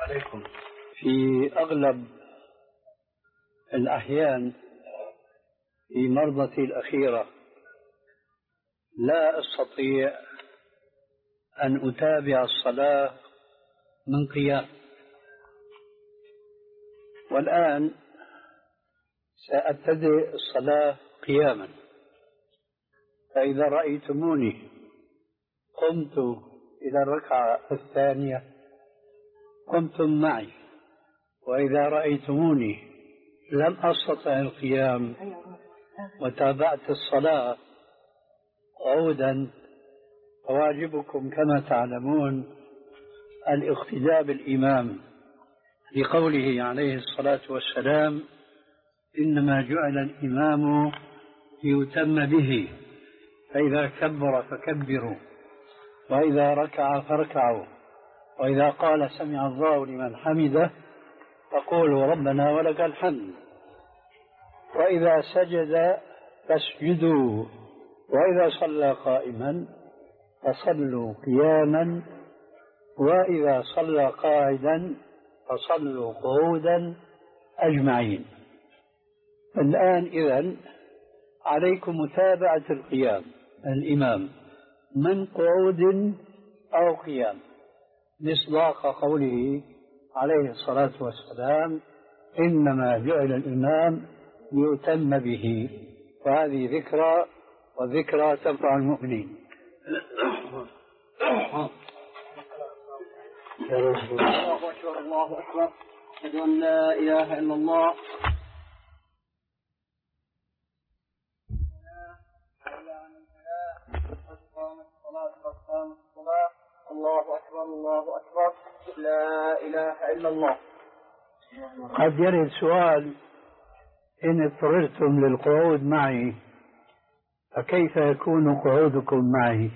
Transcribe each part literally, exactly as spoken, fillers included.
عليكم. في أغلب الأحيان في مرضتي الأخيرة لا أستطيع أن أتابع الصلاة من قيام، والآن سأبتدئ الصلاة قياما، فإذا رأيتموني قمت إلى الركعة الثانية قمتم معي، وإذا رأيتموني لم أستطع القيام وتابعت الصلاة عودا، فواجبكم كما تعلمون الاقتداء بالإمام لقوله عليه الصلاة والسلام: إنما جعل الإمام ليتم به، فإذا كبر فكبروا، وإذا ركع فاركعوا، وإذا قال سمع الله لمن حمده فقولوا ربنا ولك الحمد، وإذا سجد فاسجدوا، وإذا صلى قائما فصلوا قياما، وإذا صلى قاعدا فصلوا قعودا أجمعين. الآن إذن عليكم متابعة القيام الإمام من قعود أو قيام، مصداق قوله عليه الصلاة والسلام: إنما جعل الإمام ليؤتم به. وهذه ذكرى، والذكرى تنفع المؤمنين. الله أكبر الله أكبر، أشهد أن لا إله إلا الله. الله أكبر الله أكبر، لا إله إلا الله. قد يرد سؤال: إن اضطررتم للقعود معي فكيف يكون قعودكم معي؟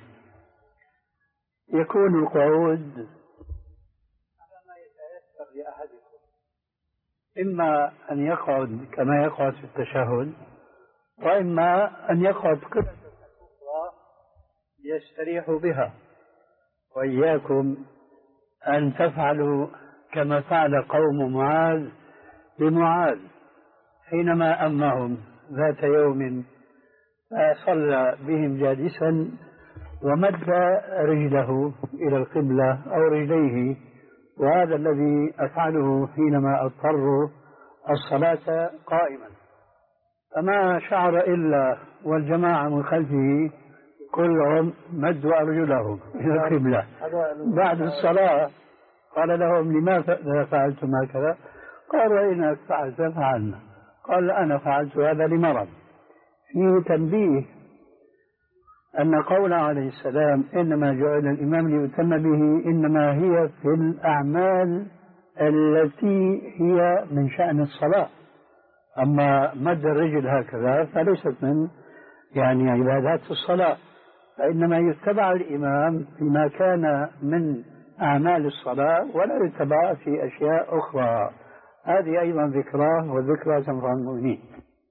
يكون القعود على ما يتيسر لأحدكم، إما أن يقعد كما يقعد في التشهد، وإما أن يقعد قبلة أخرى يستريح بها. وإياكم أن تفعلوا كما فعل قوم معاذ بمعاذ حينما أمهم ذات يوم، فصلى بهم جالسا ومد رجله إلى القبلة أو رجليه، وهذا الذي أفعله حينما أضطر الصلاة قائما، فما شعر إلا والجماعة من خلفه كلهم مدوا أرجلهم إلى القبلة. بعد الصلاة قال لهم: لماذا فعلتم هكذا؟ قالوا: إنك فعلت فعلنا. قال: أنا فعلت هذا لمرض. فيه تنبيه أن قول عليه السلام: إنما جعل الإمام ليؤتم به، إنما هي في الأعمال التي هي من شأن الصلاة، أما مد الرجل هكذا فليست من يعني عبادات الصلاة، فإنما يتبع الإمام فيما كان من أعمال الصلاة ولا يتبع في أشياء أخرى. هذه أيضا ذكرى، والذكرى تنفع المؤمنين.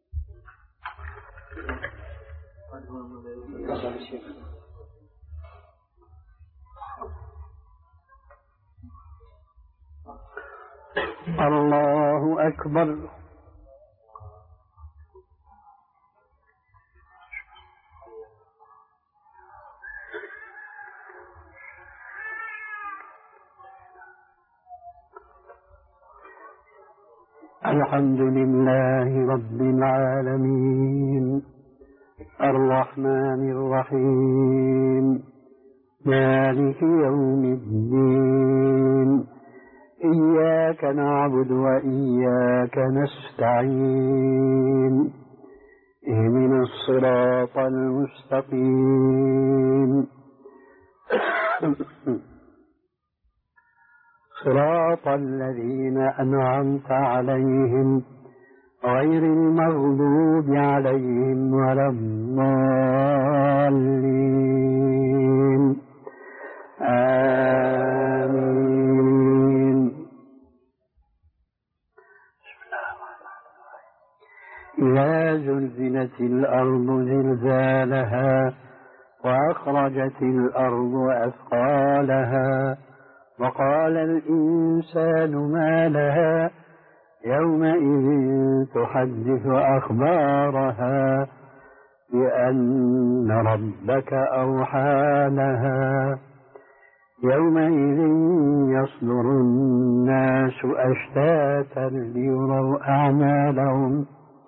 الله أكبر. الحمد لله رب العالمين، الرحمن الرحيم، مالك يوم الدين، إياك نعبد وإياك نستعين، اهدنا الصراط المستقيم، صراط الذين أنعمت عليهم غير المغضوب عليهم ولا الضالين. آمين. إذا زلزلت الأرض زلزالها وأخرجت الأرض أثقالها وقال الإنسان ما لها يومئذ تحدث أخبارها بأن ربك أوحى لها يومئذ يصدر الناس أشتاتا ليروا أعمالهم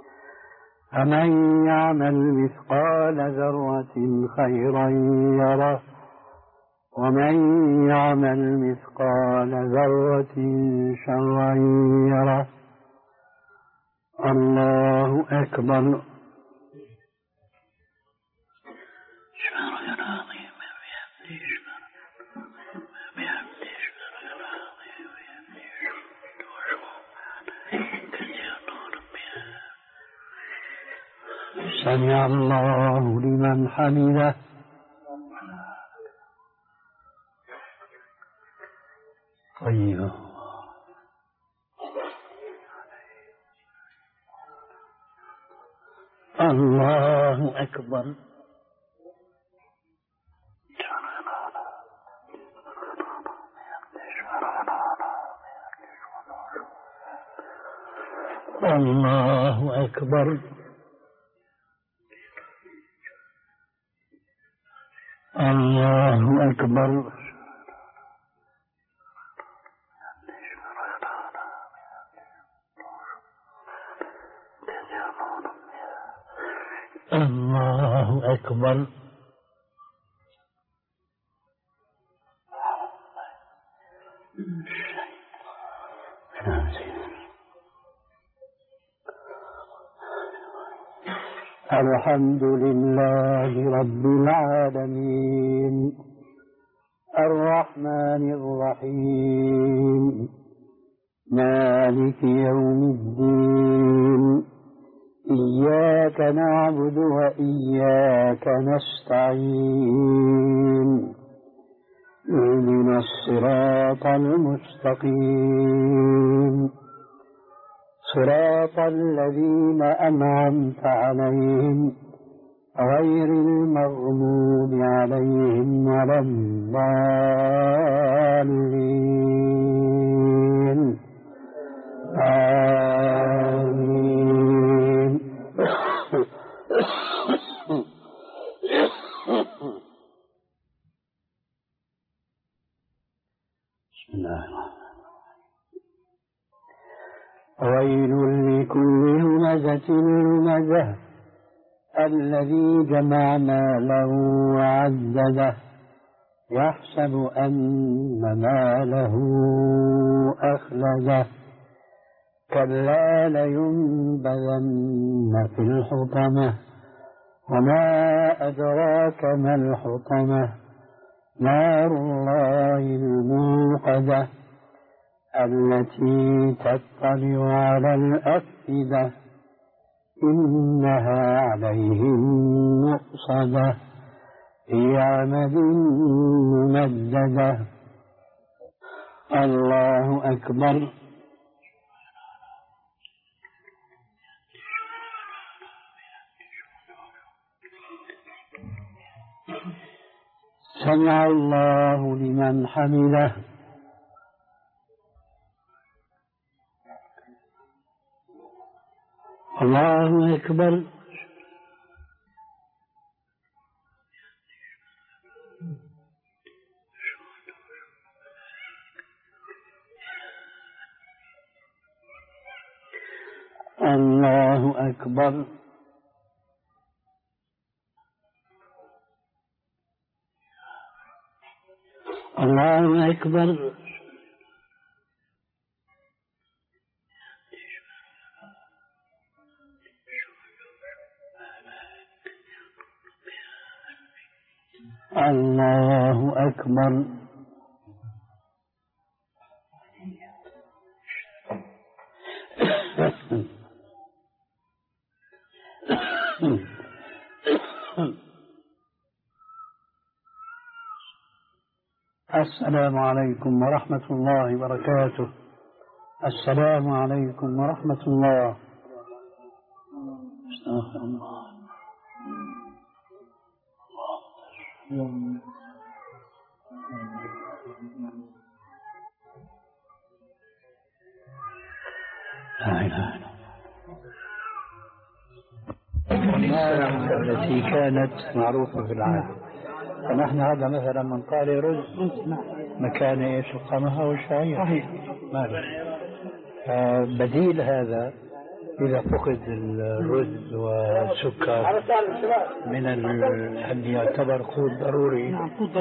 فمن يعمل مثقال ذرة خيرا يره ومن يعمل مثقال ذرة شرا يره. الله أكبر. سمع الله لمن حمده. طيب. الله أكبر. الله أكبر. الله أكبر. الله أكبر. الحمد لله رب العالمين الرحمن الرحيم مالك يوم الدين إياك نعبد وإياك نستعين اهدنا الصراط المستقيم صراط الذين أنعمت عليهم غير المغضوب عليهم ولا الضالين آمين. بسم الله الرحمن ويل لكل همزة لمزة الذي جمع ماله وعدده يحسب أن ماله أخلده كلا لينبذن في الحطمة وما أدراك ما الحطمة نار الله الموقدة التي تطلع على الأفئدة إنها عليهم مؤصدة في عمد ممددة. الله أكبر. سمع الله لمن حمده. الله أكبر. الله أكبر. الله أكبر. الله أكبر. السلام عليكم ورحمة الله وبركاته. السلام عليكم ورحمة الله. استغفر الله. لا إله إلا الله التي كانت معروفة في العالم. فنحن هذا مثلا من طالع رز مكان ايش القمح والشعير. ماذا بديل هذا إذا فقد الرز والسكر من الذي يعتبر قوت ضروري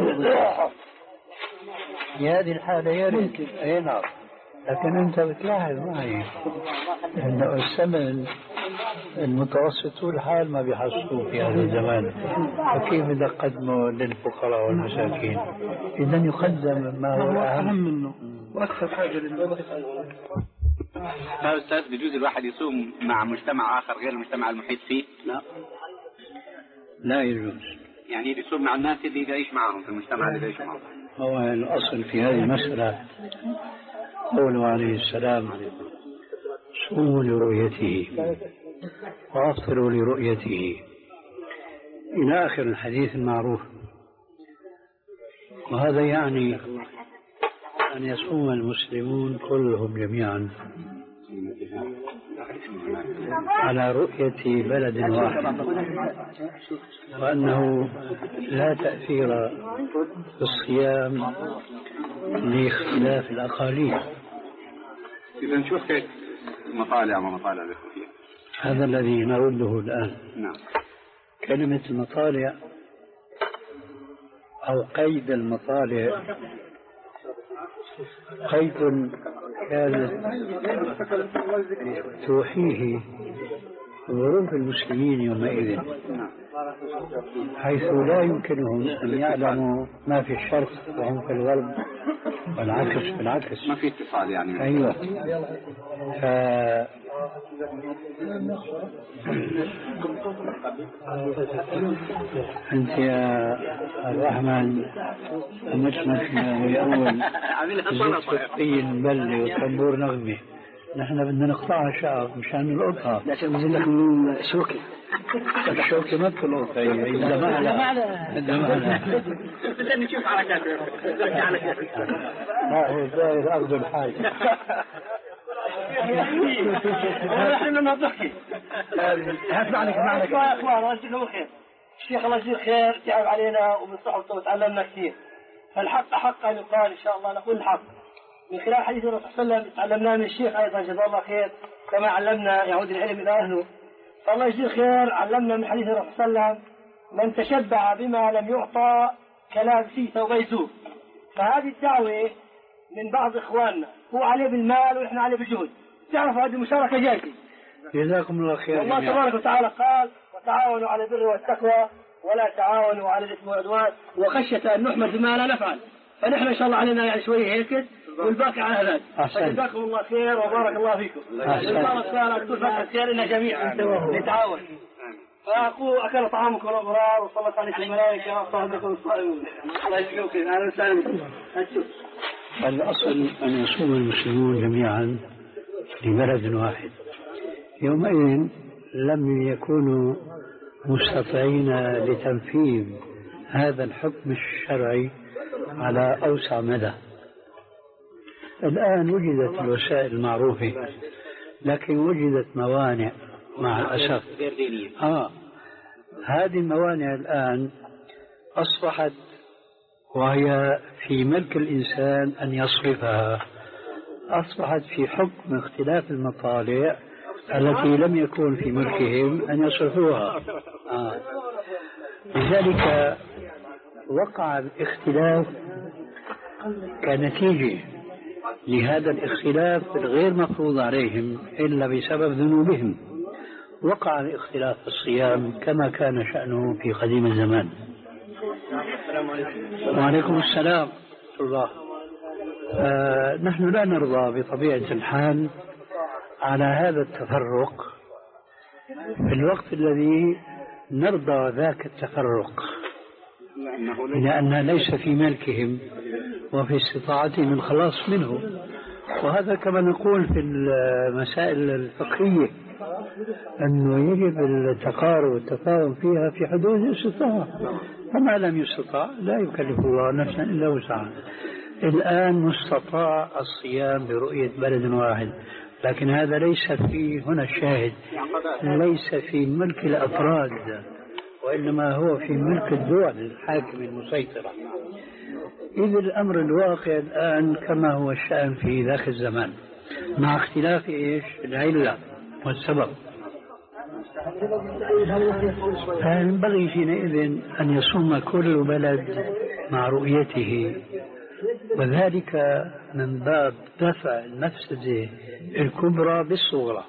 في هذه الحالة يا ريت. اي نعم. لكن انت بتلاحظ معي انه الثمن المتوسط طول الحال ما بيحصلوه في هذا الزمان، فكيف بدك تقدمه للفقراء والمساكين؟ اذا يقدم ما هو اهم منه واكثر حاجه للناس. يا أستاذ بيجوز الواحد يصوم مع مجتمع آخر غير المجتمع المحيط فيه؟ لا لا يجوز. يعني بيصوم مع الناس اللي يعيش معهم في المجتمع اللي يعيش معهم. هو الأصل في هذه المسألة قوله عليه السلام: صوموا لرؤيته وأفطروا لرؤيته، إلى آخر الحديث المعروف. وهذا يعني أن يصوم المسلمون كلهم جميعا على رؤية بلد واحد، وأنه لا تأثير في الصيام لاختلاف الأقاليم. إذا نشوف كيف مطالع ومطالع الإخوة. هذا الذي نرده الآن. نعم. كلمة المطالع أو قيد المطالع قيد كانت توحيه ظروف المسلمين يومئذ، حيث لا يمكنهم أن يعلموا ما في الشرق وهم في الغرب، والعكس بالعكس. ما في اتصال يعني. أيوة. ف... أنت يا الرحمن مشمش ويقول زيت فقي بلي وطنبور نغمي، نحن بدنا نقطعها شعب مشان نلقطها. لكن بدك من شوكي. الشوكي ما بتلقطها هي إذا ما لها إذا ما لها. بدنا نشوف حركاته. لا هو داير أرض الحاج. نحن نضحك. اسمعني اسمعني. يا اخوان الله يجزيكم الخير. الشيخ الله يجزيه الخير تعب علينا ومن صحبته وتعلمنا كثير. فالحق حق ان يقال ان شاء الله نقول الحق. من خلال حديث الرسول صلى الله عليه وسلم تعلمناه من الشيخ ايضا جزاه الله خير، كما علمنا يعود العلم الى اهله. فالله يجزيه الخير علمنا من حديث الرسول صلى الله عليه وسلم: من تشبع بما لم يعطى كلابسي ثوبي زور. فهذه الدعوه من بعض اخواننا، هو عليه بالمال ونحن عليه بالجهد. تعرفوا هذه المشاركه جايزه. جزاكم الله خير. الله تبارك وتعالى قال: وتعاونوا على البر والتقوى ولا تعاونوا على الاثم والعدوان وخشيه ان نحمد بما لا نفعل. فنحن ان شاء الله علينا يعني شويه هيك والباقي على هذا. جزاكم الله خير وبارك الله فيكم. الله تعالى تكون فتحة خير لنا جميعا نتعاون. فأقول أكل طعامكم الأبرار وصلت عليكم الملائكة وصحبكم الصائمون. الله يجزيكم خير. أهلا وسهلا. الأصل أن يصوم المسلمون جميعا لبلد واحد. يومئذ لم يكونوا مستطيعين لتنفيذ هذا الحكم الشرعي على أوسع مدى. الآن وجدت الوسائل المعروفة، لكن وجدت موانع مع الأسف. آه هذه الموانع الآن أصبحت وهي في ملك الإنسان أن يصرفها، أصبحت في حكم اختلاف المطالع التي لم يكن في ملكهم أن يصرفوها. آه. لذلك وقع الاختلاف كنتيجة لهذا الاختلاف الغير مفروض عليهم إلا بسبب ذنوبهم. وقع الاختلاف في الصيام كما كان شأنه في قديم الزمان. وعليكم السلام ورحمة الله. آه نحن لا نرضى بطبيعة الحال على هذا التفرق في الوقت الذي نرضى ذاك التفرق، لأن ليس في ملكهم وفي استطاعتهم الخلاص منه. وهذا كما نقول في المسائل الفقهية أنه يجب التقارب والتفاهم فيها في حدود الاستطاعة، فما لم يستطع لا يكلف الله نفسا إلا وسعها. الآن مستطاع الصيام برؤية بلد واحد، لكن هذا ليس في هنا الشاهد، ليس في ملك الأفراد، وإنما هو في ملك الدول الحاكمة المسيطرة. إذ الأمر الواقع الآن كما هو الشأن في ذاك الزمان، مع اختلاف إيش العلة والسبب. فينبغي حينئذ أن يصوم كل بلد مع رؤيته، وذلك من باب دفع المفسدة الكبرى بالصغرى،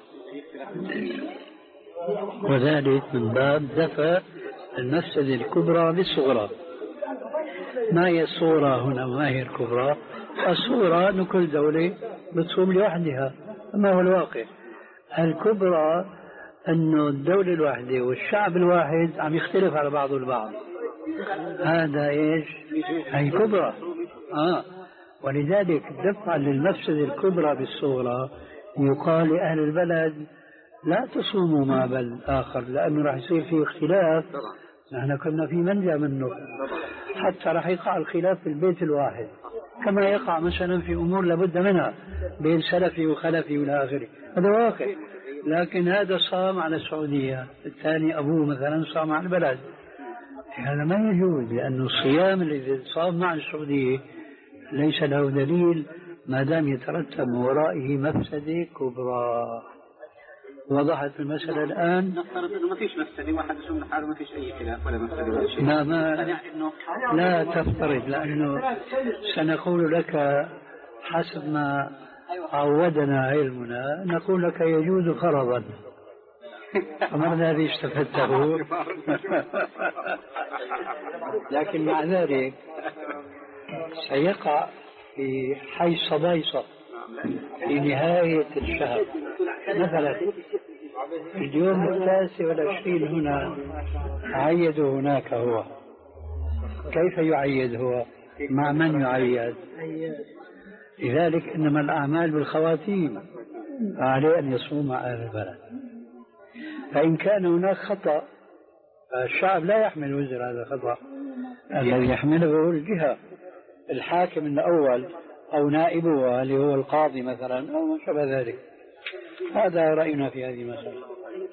وذلك من باب دفع المفسدة الكبرى بالصغرى. ما هي الصورة هنا وما هي الكبرى؟ الصورة أن كل دولة بتصوم لوحدها، ما هو الواقع. الكبرى أنه الدولة الواحدة والشعب الواحد عم يختلف على بعضه البعض، هذا إيش؟ هي كبرى. آه. ولذلك دفعا للمفسدة الكبرى بالصغرى يقال لأهل البلد لا تصوموا مع بلد آخر، لأنه راح يصير فيه اختلاف. نحن كنا في منجا منه، حتى راح يقع الخلاف في البيت الواحد، كما يقع مثلا في أمور لابد منها بين سلفي وخلفي والى آخره، هذا واقع. لكن هذا صام على السعودية، الثاني أبوه مثلا صام على البلد، هذا ما يجوز، لأن الصيام الذي صام مع السعودية ليس له دليل ما دام يترتب من ورائه مفسدة كبرى. وضحت المسألة الآن؟ نفترض أنه ما فيش مفسدة، واحد يصوم لحاله ما فيش أي خلاف ولا مفسدة ولا شيء. لا ما لا تفترض، لأنه سنقول لك حسب ما عودنا علمنا، نقول لك يجوز فرضا، فما الذي استفدته؟ لكن مع ذلك سيقع في حي صبايصة في نهاية الشهر، مثلا في اليوم التاسع والعشرين هنا عيد هناك، هو كيف يعيد؟ هو مع من يعيد؟ لذلك إنما الأعمال بالخواتيم، فعليه أن يصوم مع أهل البلد. فإن كان هناك خطأ الشعب لا يحمل وزر هذا الخطأ، الذي يحمله الجهة، الحاكم الأول أو نائبه اللي هو القاضي مثلا أو ما شابه ذلك. هذا رأينا في هذه المسألة.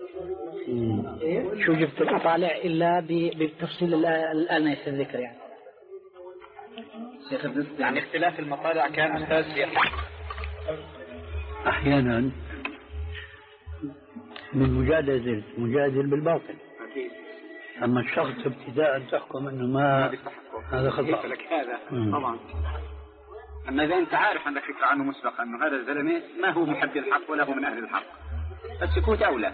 شو جبت الأطالع إلا بالتفصيل الآن يصير ذكر يعني. يعني اختلاف المطالع كان أساس في أحيانا من مجادلة مجادل بالباطل، أما الشخص ابتداء تحكم أنه ما هذا خطأ هذا طبعا. أما إذا أنت عارف عندك فكرة عنه مسبقا أنه هذا الزلمة ما هو محب الحق ولا هو من أهل الحق، السكوت أولى.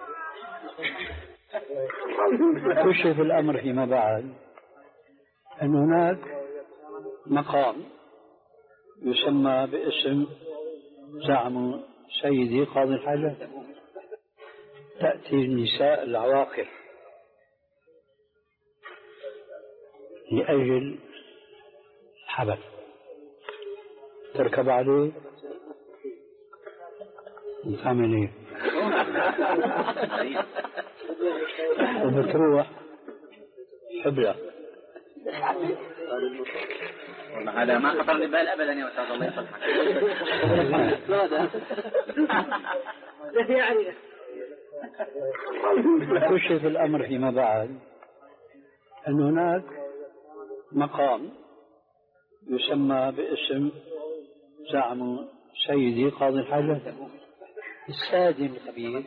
كشف الأمر فيما بعد أن هناك مقام يسمى باسم زعم سيدي قاضي الحاجات، تأتي النساء العواقر لأجل الحبل، تركب عليه تعمل ايه وبتروح حبلة. هذا ما خطر لي بال أبدا يا أستاذ، الله يصلحك. كشف الأمر فيما بعد أن هناك مقام يسمى باسم زعم سيدي قاضي الحاجات، السادي الخبير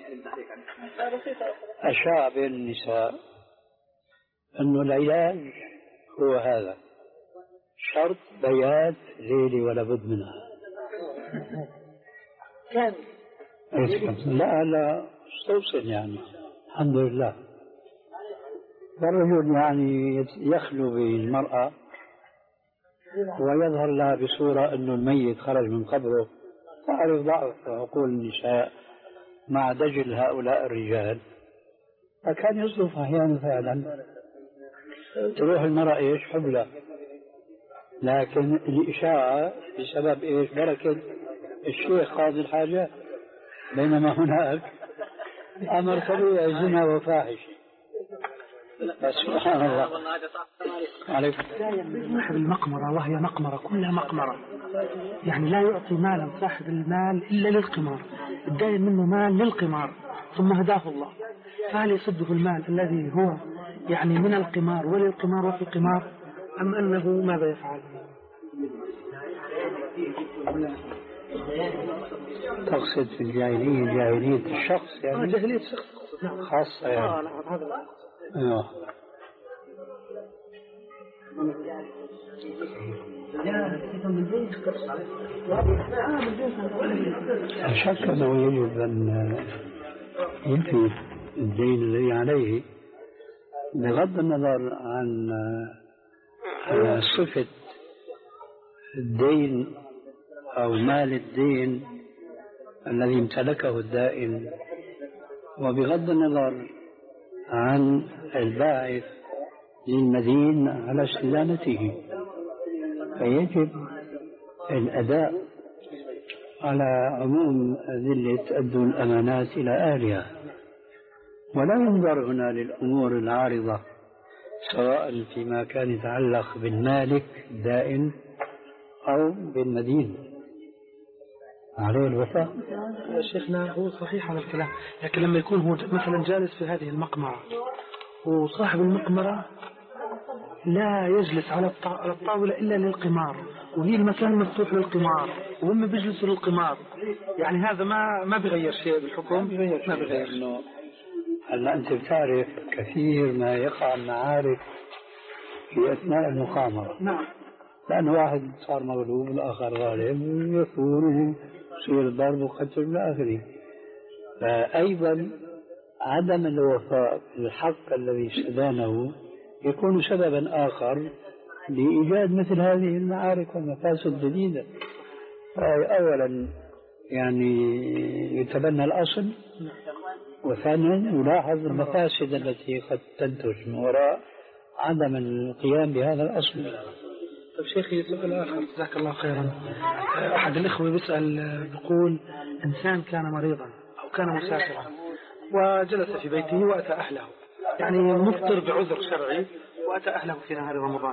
أشاع بين النساء أن العلاج هو هذا، شرط بيات ليلي ولا بد منها. كم؟ لا لا استوصل يعني الحمد لله. الرجل يعني يخلو بالمرأة ويظهر لها بصورة أنه الميت خرج من قبره، تعرف ضعف عقول النساء مع دجل هؤلاء الرجال، فكان يصرف أحيانا فعلا تروح المرأة إيش حبلة، لكن الإشاعة بسبب إيش بركة الشيخ قاضي الحاجات، بينما هناك أمر طبيعي زنا وفاحش. سبحان الله. عليكم. المقمرة وهي مقمرة كلها مقمرة. يعني لا يعطي مالا صاحب المال إلا للقمار، الدائن منه مال للقمار ثم هداه الله، فهل يصده المال الذي هو يعني من القمار وللقمار وفي القمار، أم أنه ماذا يفعل؟ تقصد في الجاهلية جاهلية الشخص يعني؟ آه جاهلية الشخص نعم. خاصة يعني. آه نعم هذا. أيوه. لا شك أنه يجب أن ينفي الدين الذي عليه بغض النظر عن صفة الدين أو مال الدين الذي امتلكه الدائن، وبغض النظر عن الباعث للمدين على استدانته، فيجب الأداء على عموم ذلة أدوا الأمانات إلى أهلها، ولا ينظر هنا للأمور العارضة سواء فيما كان يتعلق بالمالك الدائن أو بالمدين، عليه الوفاء. شيخنا هو صحيح هذا الكلام، لكن لما يكون هو مثلا جالس في هذه المقمرة وصاحب المقمرة لا يجلس على الطاولة إلا للقمار، وهي المكان مفتوح للقمار وهم بيجلسوا للقمار، يعني هذا ما ما بيغير شيء بالحكم، ما بيغير إنه هلا أنت بتعرف كثير ما يقع المعارك في أثناء المقامرة. نعم. لأن واحد صار مغلوب والآخر غالب يثور يصير الضرب وقتل إلى آخره. فأيضا عدم الوفاء بالحق الذي استدانه يكون سببا آخر لإيجاد مثل هذه المعارك والمفاسد جديدة. أولا يعني يتبنى الأصل، وثانيا يلاحظ المفاسد التي قد تنتج من وراء عدم القيام بهذا الأصل. طيب شيخي سؤال آخر جزاك الله خيرا. أحد الإخوة بيسأل بيقول إنسان كان مريضا أو كان مسافرا وجلس في بيته وأتى أهله، يعني مفطر بعذر شرعي وأتى أهله في نهار رمضان،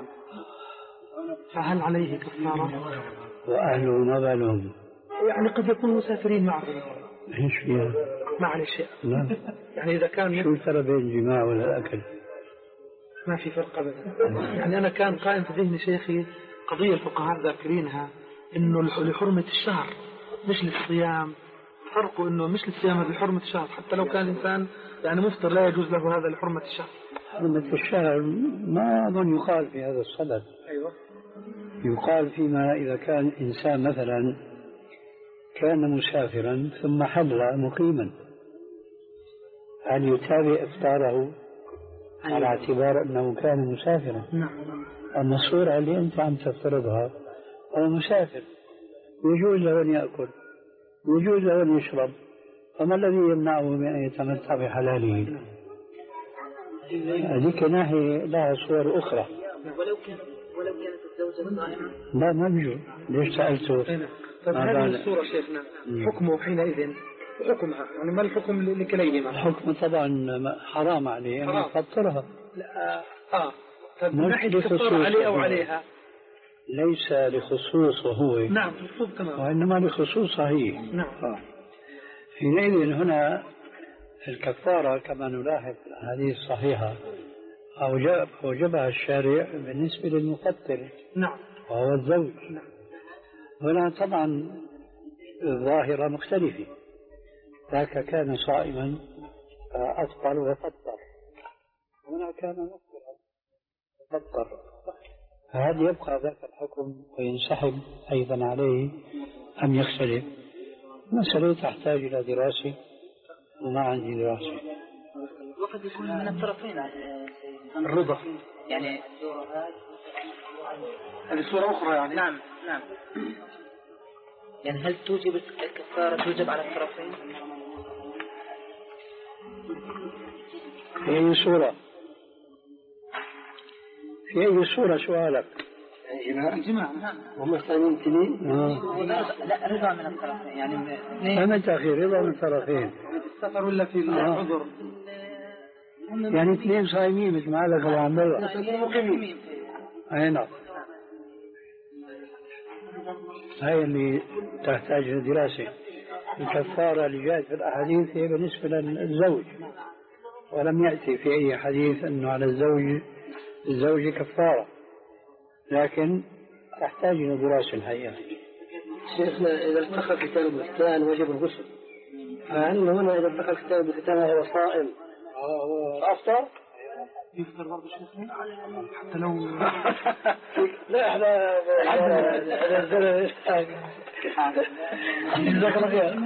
فهل عليه كفارة؟ وأهله ما بالهم؟ يعني قد يكون مسافرين معه. إيش فيها؟ ما عليه شيء. لا. يعني إذا كان شو الفرق بين الجماع والأكل؟ ما في فرق أبدا. يعني أنا كان قائم في ذهني شيخي قضية الفقهاء ذاكرينها إنه لحرمة الشهر مش للصيام، فرقه إنه مش للصيام لحرمة الشهر، حتى لو كان إنسان يعني مفطر لا يجوز له هذا لحرمة الشهر. حرمة الشهر ما أظن يقال في هذا الصدد. أيوة. يقال فيما إذا كان إنسان مثلا كان مسافرا ثم حل مقيما، هل يتابع إفطاره على اعتبار أنه كان مسافرا؟ نعم. أما الصورة اللي أنت عم تفترضها هو مسافر يجوز له أن يأكل يجوز له أن يشرب، فما الذي يمنعه من أن يتمتع بحلاله؟ هذيك ناحية لها صور أخرى. ولو كان ولو كانت الزوجة صائمة؟ لا ما بيجوز. ليش سألته؟ طيب هذه الصورة شيخنا حكمه حينئذ حكمها يعني ما الحكم لكليهما؟ الحكم طبعا حرام عليه أن يفطرها. لا آه طيب من ناحية الكفار عليه أو عليها؟ ليس لخصوصه هو. نعم مفهوم تمام. وإنما لخصوصها هي. نعم. آه. حينئذ هنا الكفارة كما نلاحظ في الأحاديث الصحيحة أوجب أوجبها الشارع بالنسبة للمفطر. نعم. وهو الزوج. نعم. هنا طبعا الظاهرة مختلفة، ذاك كان صائما أفطر وفطر، هنا كان مفطرا وفطر، فهل يبقى ذاك الحكم وينسحب أيضا عليه أم يختلف؟ مسألة تحتاج إلى دراسة وما عندي دراسة. وقد يكون من الطرفين الرضا يعني هذه صورة أخرى يعني. نعم نعم. يعني هل توجب الكفارة توجب على الطرفين؟ في أي صورة؟ في أي صورة سؤالك؟ الجماع. الجماع نعم. هم الثانيين تنين. لا رضا من الطرفين يعني متى أخي رضا من الطرفين؟ السفر ولا في العذر؟ يعني اثنين صايمين مثل ما قال أبو عبد الله. مقيمين. أي نعم. هاي اللي تحتاج دراسة. الكفارة اللي جاءت في الأحاديث هي بالنسبة للزوج، ولم يأتي في أي حديث أنه على الزوج الزوج كفارة، لكن تحتاج إلى دراسة الحقيقة. شيخنا إذا التقى الختان بالختان وجب الغسل، فهل هنا إذا التقى الختان بالختان وهو صائم فأفطر؟ يفطر برضه شيخنا حتى لو لا احنا جزاك الله خير.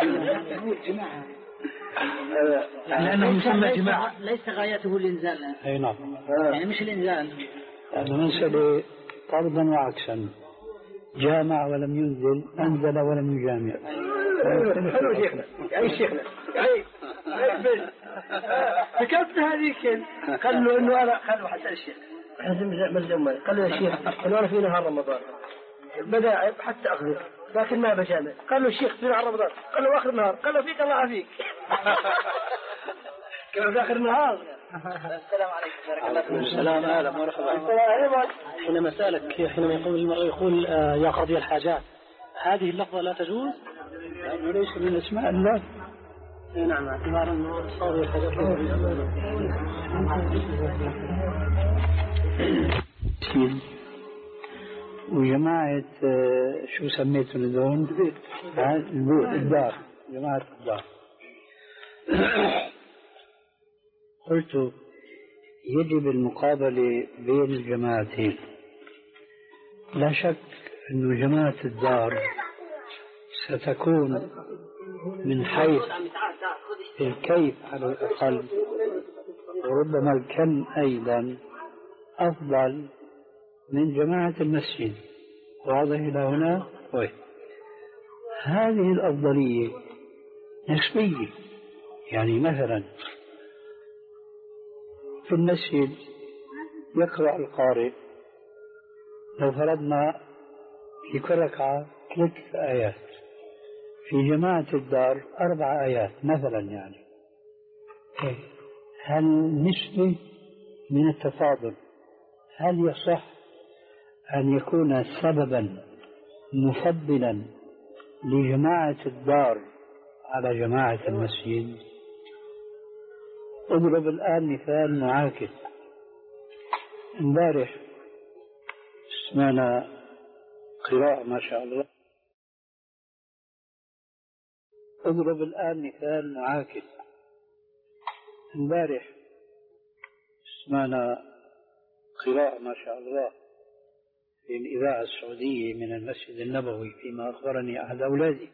لأنه يسمى جماع، ليس غايته الإنزال. أي نعم، يعني مش الإنزال، يعني مسألة طردا وعكسا، جامع ولم ينزل، أنزل ولم يجامع. حلو شيخنا، أي شيخنا أي ذكرت هذيك، قال له إنه أنا قال له حتى الشيخ قال له يا شيخ إنه أنا في نهار رمضان بدأ حتى أخذ لكن ما بجامع. قال له الشيخ في نهار رمضان، قال له آخر النهار، قال له فيك الله عافيك. كيف في آخر النهار؟ السلام عليكم بارك الله فيك. السلام عليكم ورحمة الله. حينما سألك حينما يقول المرء يقول يا قاضي الحاجات، هذه اللفظة لا تجوز لأنه ليس من أسماء الله. نعم، اعتبارا أنه قاضي الحاجات. وجماعة شو سميتوا هذول؟ الدار، جماعة الدار. قلت يجب المقابلة بين الجماعتين. لا شك أن جماعة الدار ستكون من حيث الكيف على الأقل، وربما الكم أيضا، أفضل من جماعة المسجد. واضح إلى هنا؟ طيب، هذه الأفضلية نسبية. يعني مثلا في المسجد يقرأ القارئ لو فرضنا في كل ركعة ثلاث آيات، في جماعة الدار أربع آيات مثلا. يعني هل نسبة من التفاضل هل يصح أن يكون سببا مفضلا لجماعة الدار على جماعة المسجد؟ اضرب الآن مثال معاكس. امبارح سمعنا قراءة ما شاء الله. اضرب الآن مثال معاكس. امبارح سمعنا قراءة ما شاء الله في الإذاعة السعودية من المسجد النبوي، فيما أخبرني أحد أولادي.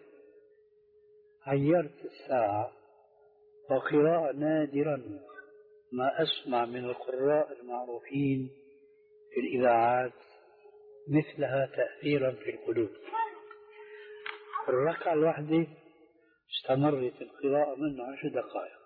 عيرت الساعة وقراءة نادرا ما أسمع من القراء المعروفين في الإذاعات مثلها تأثيرا في القلوب. الركعة الواحدة استمرت القراءة منه عشر دقائق.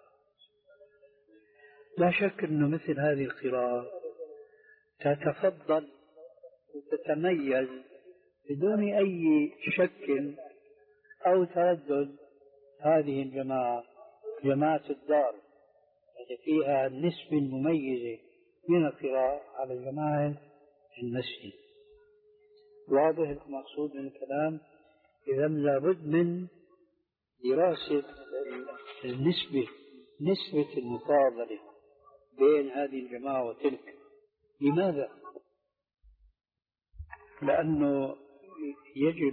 لا شك أنه مثل هذه القراءة تتفضل وتتميز بدون أي شك أو تردد هذه الجماعة، جماعة الدار، التي فيها النسبة المميزة من القراءة على جماعة المسجد. واضح المقصود من الكلام؟ إذا لابد من دراسة النسبة، نسبة المفاضلة بين هذه الجماعة وتلك. لماذا؟ لأنه يجب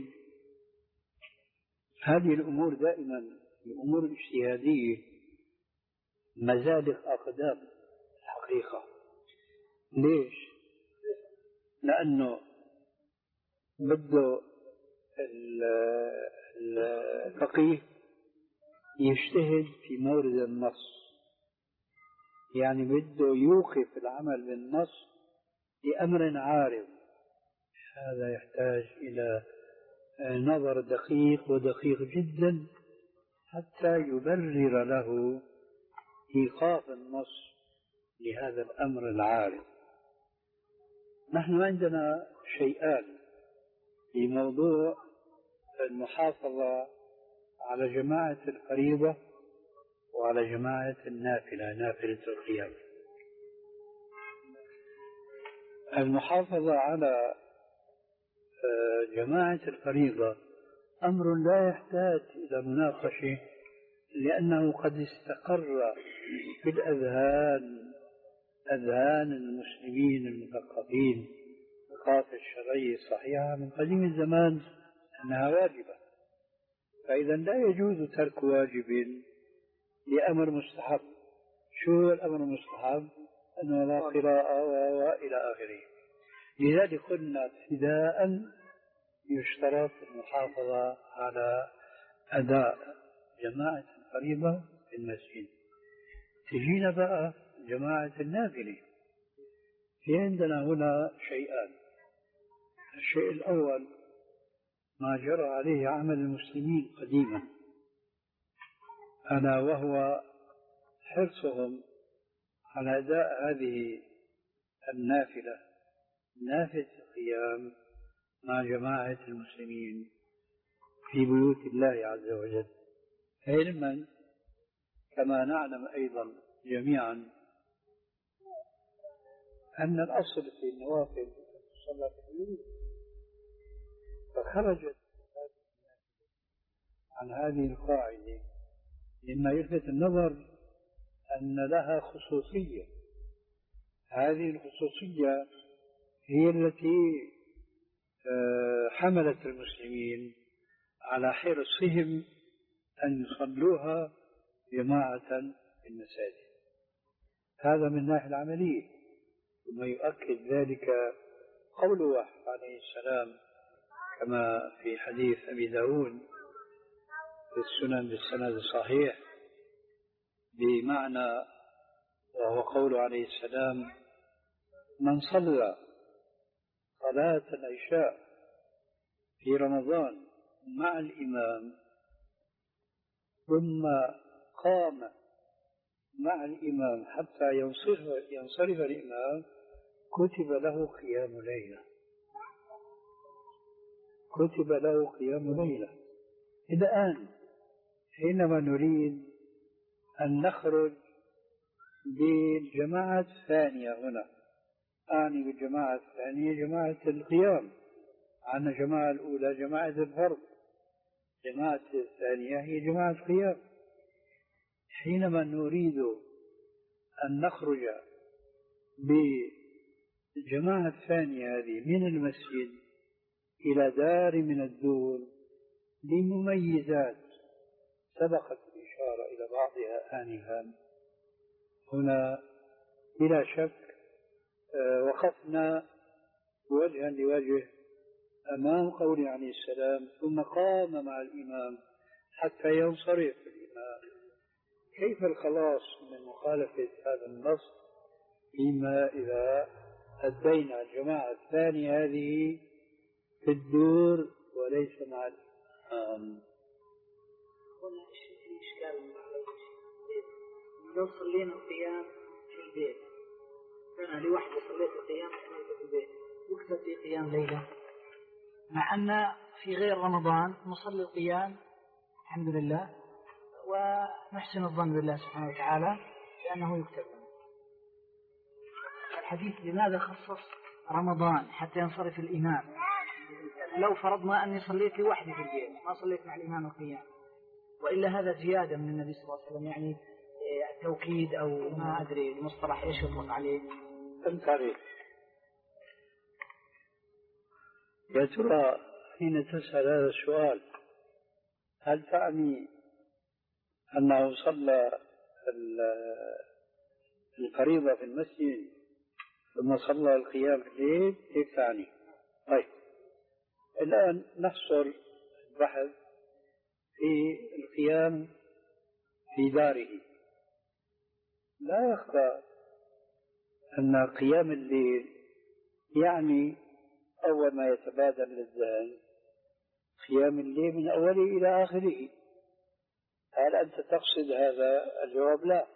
هذه الأمور دائما، الأمور الاجتهادية مزالق أقدام الحقيقة. ليش؟ لأنه بده الفقيه يجتهد في مورد النص، يعني بده يوقف العمل بالنص لأمر عارض. هذا يحتاج إلى نظر دقيق ودقيق جدا حتى يبرر له إيقاف النص لهذا الأمر العارض. نحن عندنا شيئان في موضوع المحافظة على جماعة الفريضة وعلى جماعة النافلة، نافلة القيام. المحافظة على جماعة الفريضة أمر لا يحتاج إلى مناقشة، لأنه قد استقر في الأذهان أذهان المسلمين المثقفين الثقافة الشرعية الصحيحة من قديم الزمان أنها واجبة. فإذا لا يجوز ترك واجب لأمر مستحب. شو هو الأمر المستحب؟ أنه لا قراءة وإلى آخره. لذلك قلنا ابتداء يشترط المحافظة على أداء جماعة الفريضة في المسجد. تجينا بقى جماعة النافلة. في عندنا هنا شيئان. الشيء الأول ما جرى عليه عمل المسلمين قديما، ألا وهو حرصهم على أداء هذه النافلة، نافلة القيام مع جماعة المسلمين في بيوت الله عز وجل، علما كما نعلم أيضا جميعا أن الأصل في النوافل تصلى في البيوت، فخرجت عن هذه القاعدة. مما يلفت النظر أن لها خصوصية. هذه الخصوصية هي التي حملت المسلمين على حرصهم أن يصلوها جماعة في المساجد. هذا من الناحية العملية. ثم يؤكد ذلك قوله عليه السلام كما في حديث أبي داود في السنن بالسند الصحيح بمعنى، وهو قول عليه السلام: من صلى صلاة العشاء في رمضان مع الإمام ثم قام مع الإمام حتى ينصرف, ينصرف الإمام كتب له قيام ليلة كتب له قيام ليلة. الآن حينما نريد أن نخرج بالجماعة الثانية، هنا أعني بالجماعة الثانية جماعة القيام، عن الجماعة الأولى جماعة الفرض، جماعة الثانية هي جماعة القيام. حينما نريد أن نخرج بالجماعة الثانية هذه من المسجد إلى دار من الدور لمميزات سبقت الإشارة إلى بعضها آنفا، هنا بلا شك وقفنا وجها لوجه أمام قول عليه السلام: ثم قام مع الإمام حتى ينصرف الإمام. كيف الخلاص من مخالفة هذا النص فيما إذا أدينا الجماعة الثانية هذه في الدور وليس مع الإمام؟ هنا إشكال. لو صلينا القيام في البيت، أنا لوحدي صليت القيام في البيت وكتب في قيام ليلة، مع أن في غير رمضان نصلي القيام الحمد لله ونحسن الظن بالله سبحانه وتعالى لأنه يكتب. الحديث لماذا خصص رمضان حتى ينصرف الإمام؟ لو فرضنا أني صليت لوحدي في البيت ما صليت مع الإمام القيام، وإلا هذا زيادة من النبي صلى الله عليه وسلم، يعني توكيد أو ما أدري المصطلح إيش يطلق عليه. التعريف. يا ترى حين تسأل هذا السؤال هل تعني أنه صلى الفريضة في المسجد ثم صلى القيام في الليل؟ كيف تعني؟ طيب الآن نحصر البحث في القيام في داره. لا يخفى أن قيام الليل يعني أول ما يتبادر للذهن قيام الليل من أوله إلى آخره. هل أنت تقصد هذا؟ الجواب لا،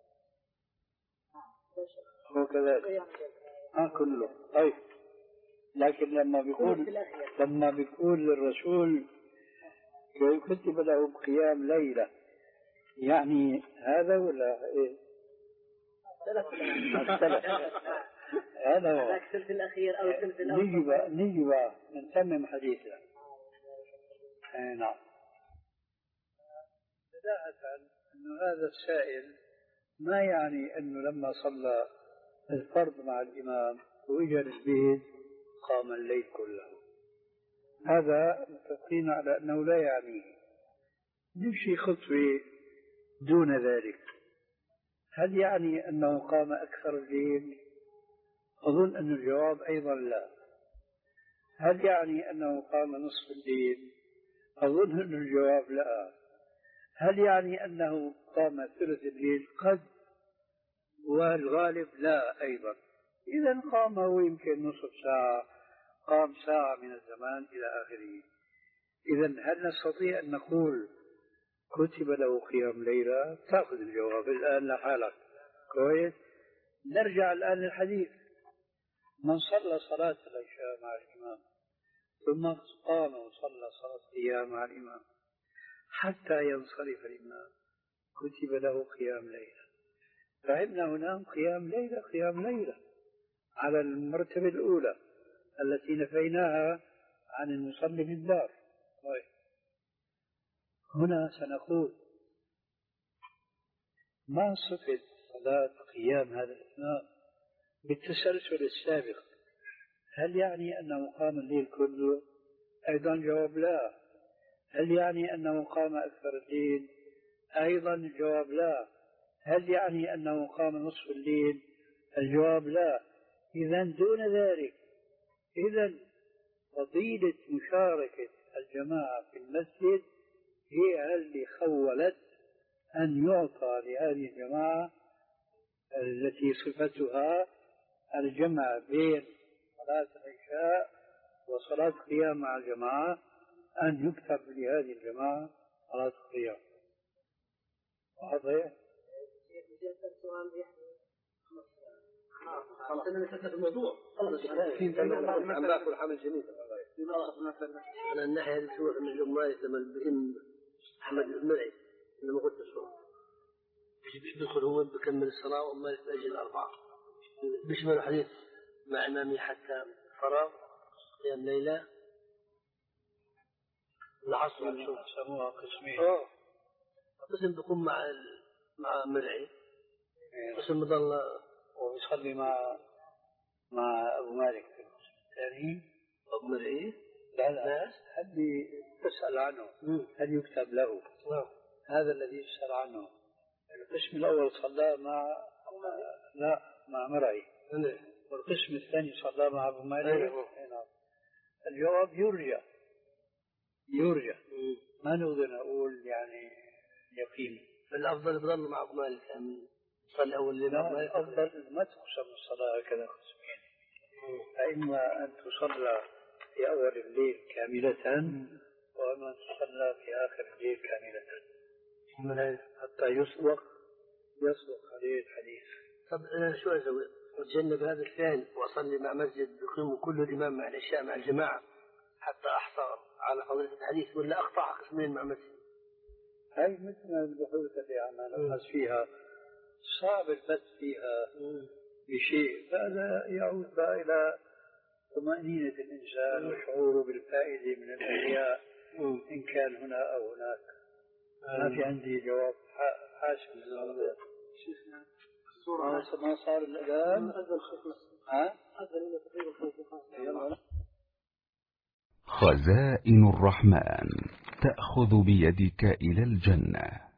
هو كذلك آه كله. طيب لكن لما بيقول لما بيقول الرسول كتب له قيام ليلة، يعني هذا ولا إيه؟ هذا هو. هذاك الثلث الأخير أو الثلث الأول. نيجي بقى نيجي بقى نتمم حديثنا. أي نعم. بداية أنه هذا السائل ما يعني أنه لما صلى الفرض مع الإمام وإجا البيت قام الليل كله. هذا متفقين على أنه لا يعنيه. نمشي خطوة دون ذلك. هل يعني أنه قام أكثر الليل؟ أظن أن الجواب أيضا لا. هل يعني أنه قام نصف الليل؟ أظن أن الجواب لا. هل يعني أنه قام ثلث الليل؟ قد، والغالب لا أيضا. إذا قام هو يمكن نصف ساعة، قام ساعة من الزمان إلى آخره. إذا هل نستطيع أن نقول كتب له قيام ليلة؟ تأخذ الجواب الآن لحالك. كويس. نرجع الآن للحديث. من صلى صلاة العشاء مع الإمام ثم قام وصلى صلاة القيام مع الإمام حتى ينصرف الإمام كتب له قيام ليلة. فهمنا هنا قيام ليلة قيام ليلة على المرتبة الأولى التي نفيناها عن المصلي بالدار. طيب. هنا سنقول ما صفة صلاة قيام هذا الإمام بالتسلسل السابق؟ هل يعني أنه قام الليل كله؟ أيضا جواب لا. هل يعني أنه قام أكثر الليل؟ أيضا الجواب لا. هل يعني أنه قام نصف الليل؟ الجواب لا. إذا دون ذلك، إذا فضيلة مشاركة الجماعة في المسجد هي اللي خولت أن يعطى لهذه الجماعة التي صفتها الجمع بين صلاة العشاء وصلاة القيام مع الجماعة، أن يكتب لهذه الجماعة صلاة القيام. واضح؟ خلاص أنا مسكت الموضوع. خلاص عم باكل حمل جميل. أنا الناحية اللي تروح من اليوم مالك لما الإم أحمد المرعي لما قلت الصورة بيش بيدخل هو بكمل الصلاة ومالك بأجل الأربعة بيشمل حديث مع إمامي حتى فراغ قيام ليلة العصر نشوف سموها قسمين. اه قسم بيكون مع ال... مع مرعي قسم بضل ويصلي مع مع أبو مالك في القسم الثاني. أبو مرعي لا لا هل تسأل عنه هل يكتب له؟ نعم. هذا الذي يسأل عنه. القسم الأول صلى مع لا مع مرعي، والقسم الثاني صلى مع أبو مالك. الجواب يرجى يرجى ما نقدر نقول يعني يقين. الأفضل بضل مع أبو مالك يعني صلي أول ليلة. لا الأفضل ما تقسم الصلاة هكذا قسمين، فإما أن تصلى في أول الليل كاملة وإما أن تصلى في آخر الليل كاملة حتى يسبق يسبق عليه الحديث. طب أنا شو أسوي؟ أتجنب هذا الفعل وأصلي مع مسجد يقيم كل الإمام مع العشاء مع الجماعة حتى أحصل على فضيلة الحديث، ولا أقطع قسمين مع مسجد؟ هاي مثل البحوث اللي عم نبحث فيها صعب البث فيها بشيء، فهذا يعود بقى إلى طمأنينة الإنسان وشعوره بالفائدة من الأحياء إن كان هنا أو هناك. ما في عندي جواب حاسم للموضوع. ما صار الأذان؟ ها؟ خزائن الرحمن تأخذ بيدك إلى الجنة.